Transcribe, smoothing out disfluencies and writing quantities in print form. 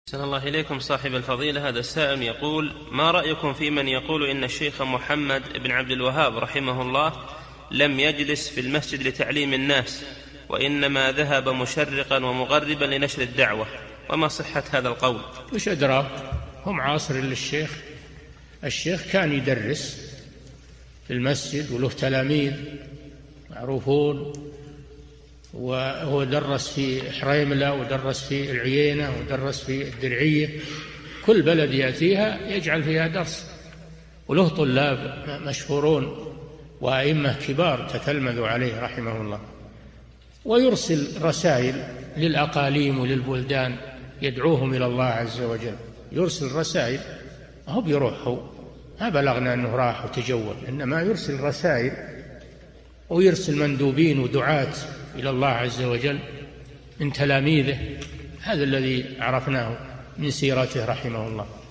أحسن الله إليكم صاحب الفضيلة. هذا السائل يقول: ما رأيكم في من يقول إن الشيخ محمد بن عبد الوهاب رحمه الله لم يجلس في المسجد لتعليم الناس، وإنما ذهب مشرقا ومغربا لنشر الدعوة، وما صحة هذا القول؟ وش أدراك؟ هم عاصر للشيخ. الشيخ كان يدرس في المسجد وله تلاميذ معروفون، وهو درس في حريملة ودرس في العيينة ودرس في الدرعية، كل بلد يأتيها يجعل فيها درس، وله طلاب مشهورون وأئمة كبار تتلمذوا عليه رحمه الله. ويرسل رسائل للأقاليم وللبلدان يدعوهم إلى الله عز وجل، يرسل رسائل، هو بيروحوا ما بلغنا أنه راح وتجول، إنما يرسل رسائل ويرسل مندوبين ودعاة إلى الله عز وجل من تلاميذه. هذا الذي عرفناه من سيرته رحمه الله.